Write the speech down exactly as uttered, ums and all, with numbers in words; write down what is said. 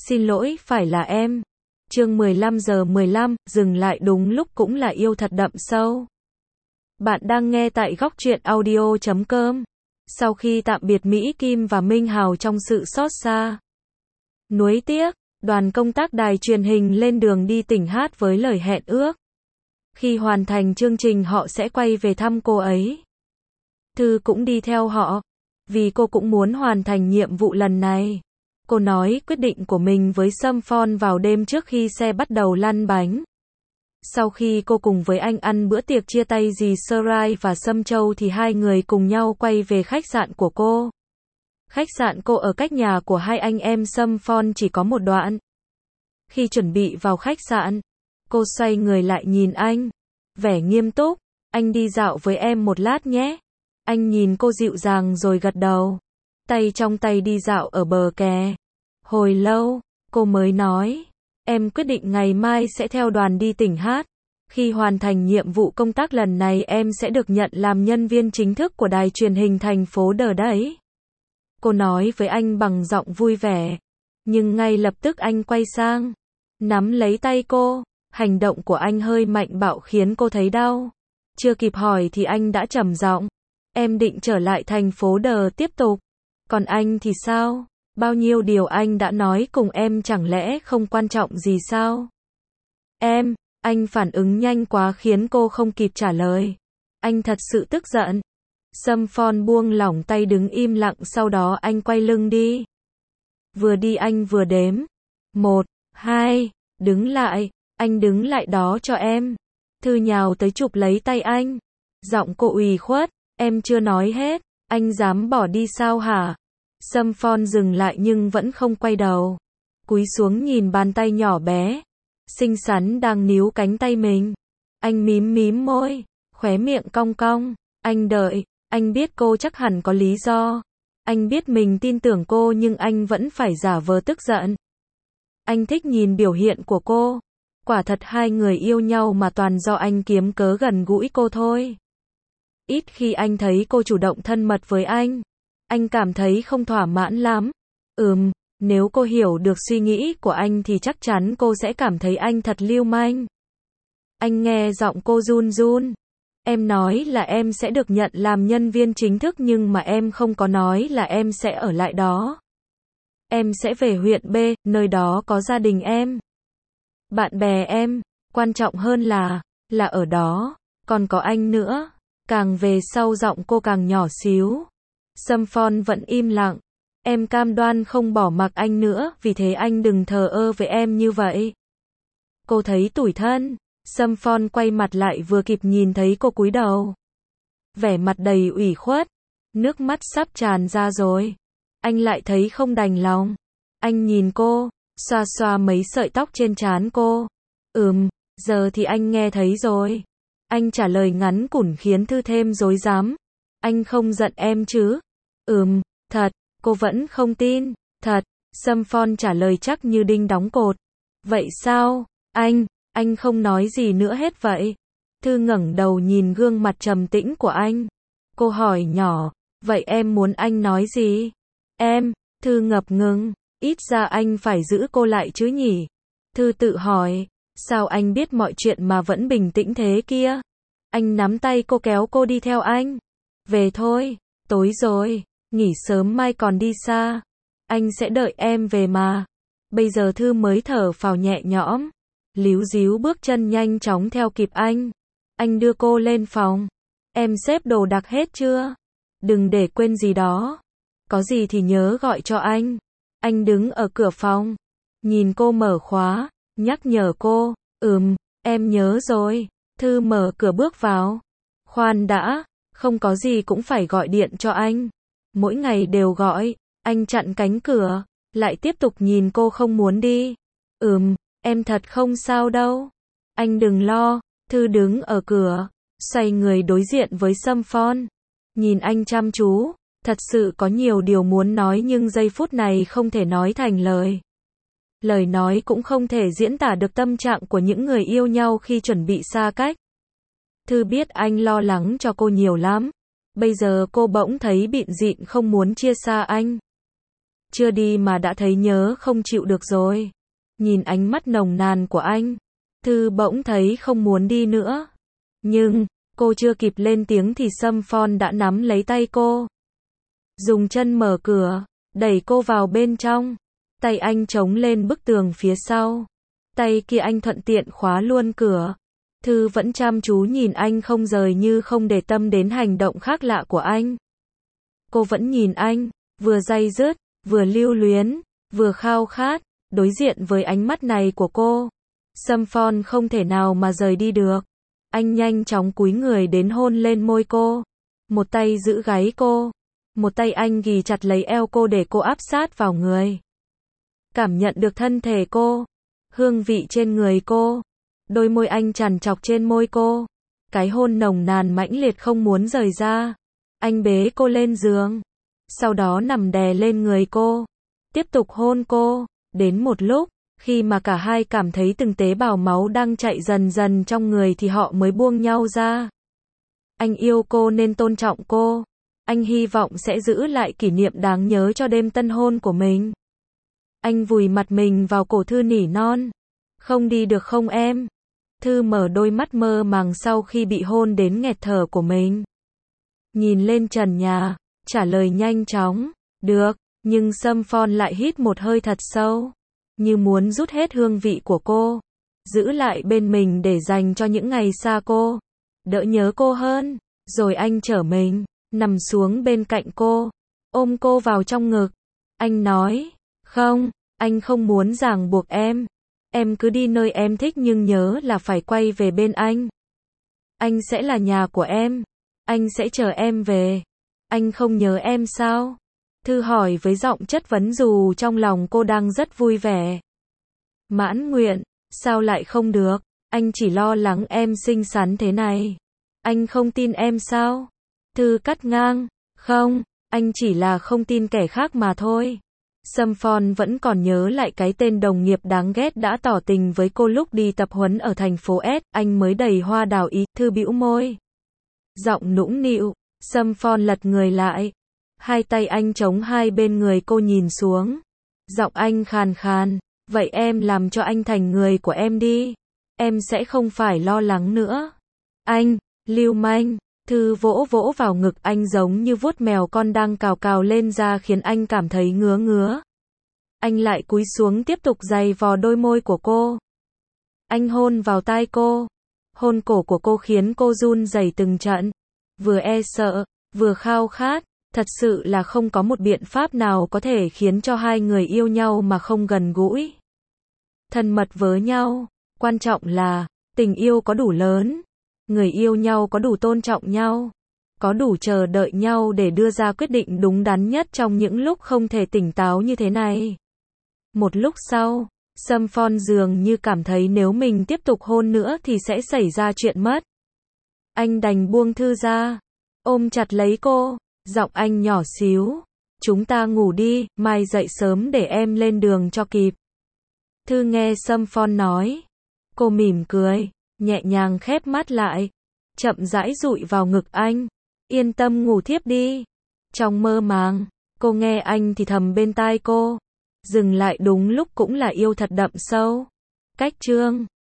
Xin lỗi, phải là em. Chương mười lăm giờ mười lăm, dừng lại đúng lúc cũng là yêu thật đậm sâu. Bạn đang nghe tại góc truyện audio chấm com. Sau khi tạm biệt Mỹ Kim và Minh Hào trong sự xót xa, nuối tiếc, đoàn công tác đài truyền hình lên đường đi tỉnh hát với lời hẹn ước. Khi hoàn thành chương trình họ sẽ quay về thăm cô ấy. Thư cũng đi theo họ, vì cô cũng muốn hoàn thành nhiệm vụ lần này. Cô nói quyết định của mình với Sâm Phon vào đêm trước khi xe bắt đầu lăn bánh. Sau khi cô cùng với anh ăn bữa tiệc chia tay dì Sarai và Sâm Châu thì hai người cùng nhau quay về khách sạn của cô. Khách sạn cô ở cách nhà của hai anh em Sâm Phon chỉ có một đoạn. Khi chuẩn bị vào khách sạn, cô xoay người lại nhìn anh, vẻ nghiêm túc. Anh đi dạo với em một lát nhé. Anh nhìn cô dịu dàng rồi gật đầu. Tay trong tay đi dạo ở bờ kè. Hồi lâu, cô mới nói, em quyết định ngày mai sẽ theo đoàn đi tỉnh hát. Khi hoàn thành nhiệm vụ công tác lần này em sẽ được nhận làm nhân viên chính thức của đài truyền hình thành phố Đờ đấy. Cô nói với anh bằng giọng vui vẻ. Nhưng ngay lập tức anh quay sang, nắm lấy tay cô. Hành động của anh hơi mạnh bạo khiến cô thấy đau. Chưa kịp hỏi thì anh đã trầm giọng. Em định trở lại thành phố Đờ tiếp tục. Còn anh thì sao? Bao nhiêu điều anh đã nói cùng em chẳng lẽ không quan trọng gì sao? Em, anh phản ứng nhanh quá khiến cô không kịp trả lời. Anh thật sự tức giận. Sâm Phon buông lỏng tay đứng im lặng, sau đó anh quay lưng đi. Vừa đi anh vừa đếm. Một, hai, đứng lại, anh đứng lại đó cho em. Thư nhào tới chụp lấy tay anh. Giọng cô ủy khuất, em chưa nói hết, anh dám bỏ đi sao hả? Sâm Phon dừng lại nhưng vẫn không quay đầu. Cúi xuống nhìn bàn tay nhỏ bé, xinh xắn đang níu cánh tay mình. Anh mím mím môi, khóe miệng cong cong. Anh đợi, anh biết cô chắc hẳn có lý do. Anh biết mình tin tưởng cô nhưng anh vẫn phải giả vờ tức giận. Anh thích nhìn biểu hiện của cô. Quả thật hai người yêu nhau mà toàn do anh kiếm cớ gần gũi cô thôi. Ít khi anh thấy cô chủ động thân mật với anh. Anh cảm thấy không thỏa mãn lắm. Ừm, nếu cô hiểu được suy nghĩ của anh thì chắc chắn cô sẽ cảm thấy anh thật lưu manh. Anh nghe giọng cô run run. Em nói là em sẽ được nhận làm nhân viên chính thức nhưng mà em không có nói là em sẽ ở lại đó. Em sẽ về huyện B, nơi đó có gia đình em, bạn bè em, quan trọng hơn là, là ở đó, còn có anh nữa. Càng về sau giọng cô càng nhỏ xíu. Sâm Phon vẫn im lặng. Em cam đoan không bỏ mặc anh nữa, vì thế anh đừng thờ ơ với em như vậy. Cô thấy tủi thân. Sâm Phon quay mặt lại vừa kịp nhìn thấy cô cúi đầu. Vẻ mặt đầy ủy khuất. Nước mắt sắp tràn ra rồi. Anh lại thấy không đành lòng. Anh nhìn cô, xoa xoa mấy sợi tóc trên trán cô. Ừm, giờ thì anh nghe thấy rồi. Anh trả lời ngắn củn khiến Thư thêm rối rắm. Anh không giận em chứ? Ừm, thật, cô vẫn không tin. Thật, Sâm Phon trả lời chắc như đinh đóng cột. Vậy sao? Anh, anh không nói gì nữa hết vậy? Thư ngẩng đầu nhìn gương mặt trầm tĩnh của anh. Cô hỏi nhỏ, vậy em muốn anh nói gì? Em, Thư ngập ngừng, ít ra anh phải giữ cô lại chứ nhỉ? Thư tự hỏi, sao anh biết mọi chuyện mà vẫn bình tĩnh thế kia? Anh nắm tay cô kéo cô đi theo anh. Về thôi, tối rồi, nghỉ sớm mai còn đi xa. Anh sẽ đợi em về mà. Bây giờ Thư mới thở phào nhẹ nhõm. Líu díu bước chân nhanh chóng theo kịp anh. Anh đưa cô lên phòng. Em xếp đồ đạc hết chưa? Đừng để quên gì đó. Có gì thì nhớ gọi cho anh. Anh đứng ở cửa phòng, nhìn cô mở khóa, nhắc nhở cô. Ừm, em nhớ rồi. Thư mở cửa bước vào. Khoan đã, không có gì cũng phải gọi điện cho anh. Mỗi ngày đều gọi. Anh chặn cánh cửa, lại tiếp tục nhìn cô không muốn đi. Ừm, em thật không sao đâu. Anh đừng lo. Thư đứng ở cửa, xoay người đối diện với Sâm Phon. Nhìn anh chăm chú, thật sự có nhiều điều muốn nói nhưng giây phút này không thể nói thành lời. Lời nói cũng không thể diễn tả được tâm trạng của những người yêu nhau khi chuẩn bị xa cách. Thư biết anh lo lắng cho cô nhiều lắm. Bây giờ cô bỗng thấy bịn dịn không muốn chia xa anh. chưa đi mà đã thấy nhớ không chịu được rồi. Nhìn ánh mắt nồng nàn của anh, Thư bỗng thấy không muốn đi nữa. Nhưng, cô chưa kịp lên tiếng thì Sâm Phon đã nắm lấy tay cô. Dùng chân mở cửa, đẩy cô vào bên trong. Tay anh chống lên bức tường phía sau. Tay kia anh thuận tiện khóa luôn cửa. Thư vẫn chăm chú nhìn anh không rời như không để tâm đến hành động khác lạ của anh. Cô vẫn nhìn anh, vừa day dứt, vừa lưu luyến, vừa khao khát, đối diện với ánh mắt này của cô. Sâm Phon không thể nào mà rời đi được. Anh nhanh chóng cúi người đến hôn lên môi cô. Một tay giữ gáy cô. Một tay anh ghì chặt lấy eo cô để cô áp sát vào người. Cảm nhận được thân thể cô. Hương vị trên người cô. Đôi môi anh chằn chọc trên môi cô. Cái hôn nồng nàn mãnh liệt không muốn rời ra. Anh bế cô lên giường. Sau đó nằm đè lên người cô. Tiếp tục hôn cô. Đến một lúc, khi mà cả hai cảm thấy từng tế bào máu đang chạy dần dần trong người thì họ mới buông nhau ra. Anh yêu cô nên tôn trọng cô. Anh hy vọng sẽ giữ lại kỷ niệm đáng nhớ cho đêm tân hôn của mình. Anh vùi mặt mình vào cổ Thư nỉ non. Không đi được không em? Thư mở đôi mắt mơ màng sau khi bị hôn đến nghẹt thở của mình. Nhìn lên trần nhà, trả lời nhanh chóng. Được, nhưng Sâm Phon lại hít một hơi thật sâu. Như muốn rút hết hương vị của cô. Giữ lại bên mình để dành cho những ngày xa cô. Đỡ nhớ cô hơn. Rồi anh trở mình, nằm xuống bên cạnh cô. Ôm cô vào trong ngực. Anh nói, không, anh không muốn ràng buộc em. Em cứ đi nơi em thích nhưng nhớ là phải quay về bên anh. Anh sẽ là nhà của em. Anh sẽ chờ em về. Anh không nhớ em sao? Thư hỏi với giọng chất vấn dù trong lòng cô đang rất vui vẻ. Mãn nguyện, sao lại không được? Anh chỉ lo lắng em xinh xắn thế này. Anh không tin em sao? Thư cắt ngang, không, anh chỉ là không tin kẻ khác mà thôi. Sâm Phon vẫn còn nhớ lại cái tên đồng nghiệp đáng ghét đã tỏ tình với cô lúc đi tập huấn ở thành phố S, anh mới đầy hoa đào ý. Thư bĩu môi. Giọng nũng nịu, Sâm Phon lật người lại. Hai tay anh chống hai bên người cô nhìn xuống. Giọng anh khàn khàn, vậy em làm cho anh thành người của em đi. Em sẽ không phải lo lắng nữa. Anh, lưu manh. Thư vỗ vỗ vào ngực anh giống như vuốt mèo con đang cào cào lên da khiến anh cảm thấy ngứa ngứa. Anh lại cúi xuống tiếp tục giày vò đôi môi của cô. Anh hôn vào tai cô. Hôn cổ của cô khiến cô run rẩy từng trận. Vừa e sợ, vừa khao khát. Thật sự là không có một biện pháp nào có thể khiến cho hai người yêu nhau mà không gần gũi. Thân mật với nhau. Quan trọng là, tình yêu có đủ lớn. Người yêu nhau có đủ tôn trọng nhau. Có đủ chờ đợi nhau để đưa ra quyết định đúng đắn nhất trong những lúc không thể tỉnh táo như thế này. Một lúc sau, Sâm Phon dường như cảm thấy nếu mình tiếp tục hôn nữa thì sẽ xảy ra chuyện mất. Anh đành buông Thư ra. Ôm chặt lấy cô. Giọng anh nhỏ xíu. Chúng ta ngủ đi, mai dậy sớm để em lên đường cho kịp. Thư nghe Sâm Phon nói. Cô mỉm cười, nhẹ nhàng khép mắt lại. Chậm rãi dụi vào ngực anh. Yên tâm ngủ thiếp đi. Trong mơ màng, cô nghe anh thì thầm bên tai cô. Dừng lại đúng lúc cũng là yêu thật đậm sâu. Cách chương